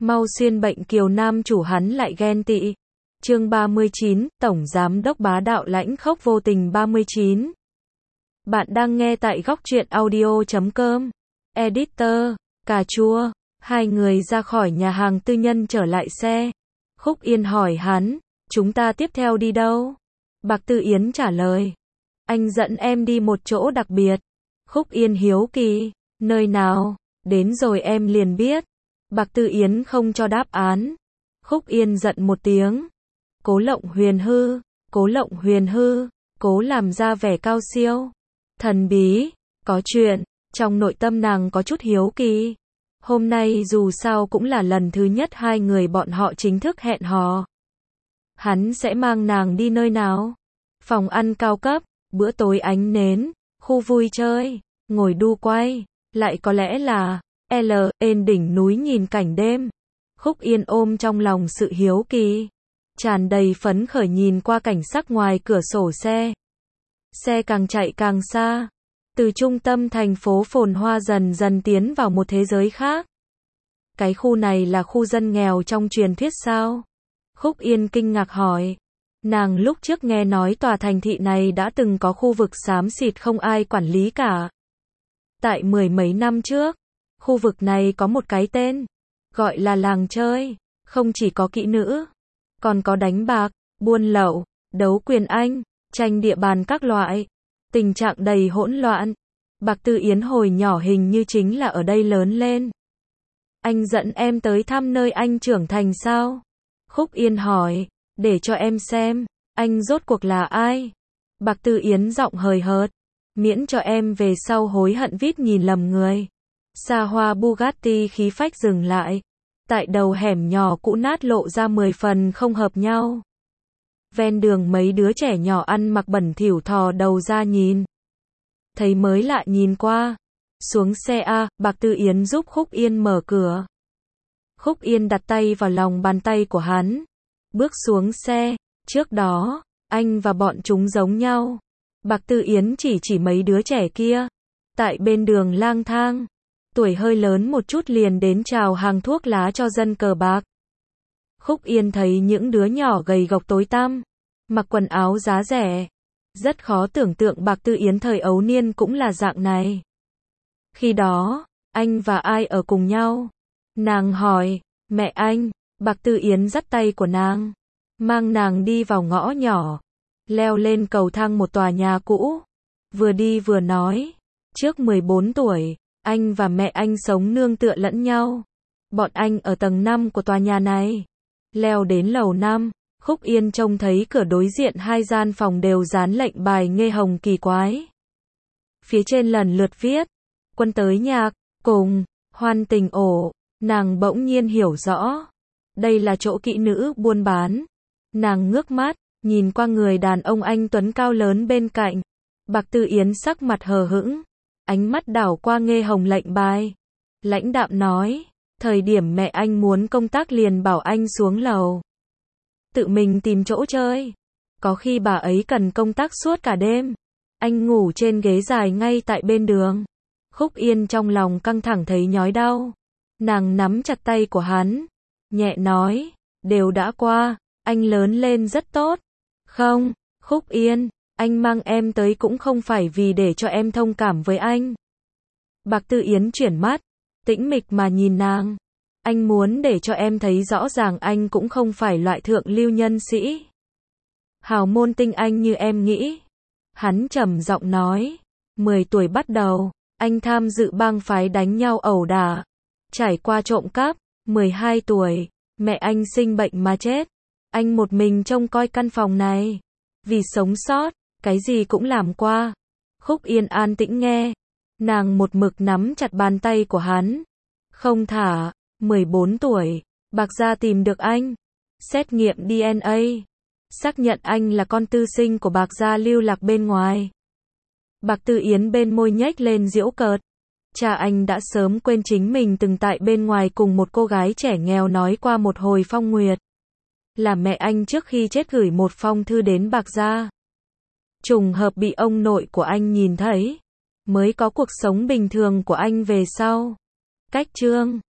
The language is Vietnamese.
Mau xuyên bệnh kiều nam chủ hắn lại ghen tị. Chương 39, Tổng Giám đốc bá đạo lãnh khốc vô tình 39. Bạn đang nghe tại góc truyện audio.com. Editor, cà chua. Hai người ra khỏi nhà hàng tư nhân trở lại xe. Khúc Yên hỏi hắn, chúng ta tiếp theo đi đâu? Bạc Tư Yến trả lời, anh dẫn em đi một chỗ đặc biệt. Khúc Yên hiếu kỳ, nơi nào? Đến rồi em liền biết. Bạc Tư Yến không cho đáp án. Khúc Yên giận một tiếng. Cố lộng huyền hư, cố lộng huyền hư, cố làm ra vẻ cao siêu. Thần bí, có chuyện, trong nội tâm nàng có chút hiếu kỳ. Hôm nay dù sao cũng là lần thứ nhất hai người bọn họ chính thức hẹn hò. Hắn sẽ mang nàng đi nơi nào? Phòng ăn cao cấp, bữa tối ánh nến, khu vui chơi, ngồi đu quay, lại có lẽ là lên đỉnh núi nhìn cảnh đêm. Khúc Yên ôm trong lòng sự hiếu kỳ, tràn đầy phấn khởi nhìn qua cảnh sắc ngoài cửa sổ xe. Xe càng chạy càng xa, từ trung tâm thành phố phồn hoa dần dần tiến vào một thế giới khác. Cái khu này là khu dân nghèo trong truyền thuyết sao? Khúc Yên kinh ngạc hỏi. Nàng lúc trước nghe nói tòa thành thị này đã từng có khu vực xám xịt không ai quản lý cả. Tại mười mấy năm trước, khu vực này có một cái tên, gọi là làng chơi, không chỉ có kỹ nữ, còn có đánh bạc, buôn lậu, đấu quyền Anh, tranh địa bàn các loại, tình trạng đầy hỗn loạn. Bạc Tư Yến hồi nhỏ hình như chính là ở đây lớn lên. Anh dẫn em tới thăm nơi anh trưởng thành sao? Khúc Yên hỏi, để cho em xem, anh rốt cuộc là ai? Bạc Tư Yến giọng hời hợt, miễn cho em về sau hối hận vít nhìn lầm người. Xa hoa Bugatti khí phách dừng lại. Tại đầu hẻm nhỏ cũ nát lộ ra 10 phần không hợp nhau. Ven đường mấy đứa trẻ nhỏ ăn mặc bẩn thỉu thò đầu ra nhìn. Thấy mới lạ nhìn qua. Xuống xe A, Bạc Tư Yến giúp Khúc Yên mở cửa. Khúc Yên đặt tay vào lòng bàn tay của hắn. Bước xuống xe. Trước đó, anh và bọn chúng giống nhau. Bạc Tư Yến chỉ mấy đứa trẻ kia. Tại bên đường lang thang. Tuổi hơi lớn một chút liền đến chào hàng thuốc lá cho dân cờ bạc. Khúc Yên thấy những đứa nhỏ gầy gộc tối tăm, mặc quần áo giá rẻ. Rất khó tưởng tượng Bạc Tư Yến thời ấu niên cũng là dạng này. Khi đó, anh và ai ở cùng nhau? Nàng hỏi, mẹ anh. Bạc Tư Yến dắt tay của nàng, mang nàng đi vào ngõ nhỏ, leo lên cầu thang một tòa nhà cũ. Vừa đi vừa nói, trước 14 tuổi, anh và mẹ anh sống nương tựa lẫn nhau. Bọn anh ở tầng 5 của tòa nhà này. Leo đến lầu 5, Khúc Yên trông thấy cửa đối diện hai gian phòng đều dán lệnh bài nghe hồng kỳ quái. Phía trên lần lượt viết, quân tới nhạc, cùng, hoan tình ổ. Nàng bỗng nhiên hiểu rõ. Đây là chỗ kỹ nữ buôn bán. Nàng ngước mắt, nhìn qua người đàn ông anh tuấn cao lớn bên cạnh. Bạc Tư Yến sắc mặt hờ hững. Ánh mắt đảo qua nghe hồng lệnh bài. Lãnh đạm nói, thời điểm mẹ anh muốn công tác liền bảo anh xuống lầu. Tự mình tìm chỗ chơi. Có khi bà ấy cần công tác suốt cả đêm. Anh ngủ trên ghế dài ngay tại bên đường. Khúc Yên trong lòng căng thẳng thấy nhói đau. Nàng nắm chặt tay của hắn, nhẹ nói, đều đã qua, anh lớn lên rất tốt. Không, Khúc Yên, anh mang em tới cũng không phải vì để cho em thông cảm với anh. Bạc Tư Yến chuyển mắt, tĩnh mịch mà nhìn nàng. Anh muốn để cho em thấy rõ ràng anh cũng không phải loại thượng lưu nhân sĩ. Hào môn tinh anh như em nghĩ. Hắn trầm giọng nói, 10 tuổi bắt đầu, anh tham dự bang phái đánh nhau ẩu đả. Trải qua trộm cắp, 12 tuổi, mẹ anh sinh bệnh mà chết. Anh một mình trông coi căn phòng này. Vì sống sót, cái gì cũng làm qua. Khúc Yên an tĩnh nghe. Nàng một mực nắm chặt bàn tay của hắn. Không thả, 14 tuổi, Bạc gia tìm được anh. Xét nghiệm DNA. Xác nhận anh là con tư sinh của Bạc gia lưu lạc bên ngoài. Bạc Tư Yến bên môi nhếch lên giễu cợt. Cha anh đã sớm quên chính mình từng tại bên ngoài cùng một cô gái trẻ nghèo nói qua một hồi phong nguyệt. Là mẹ anh trước khi chết gửi một phong thư đến Bạc gia. Trùng hợp bị ông nội của anh nhìn thấy. Mới có cuộc sống bình thường của anh về sau. Cách chương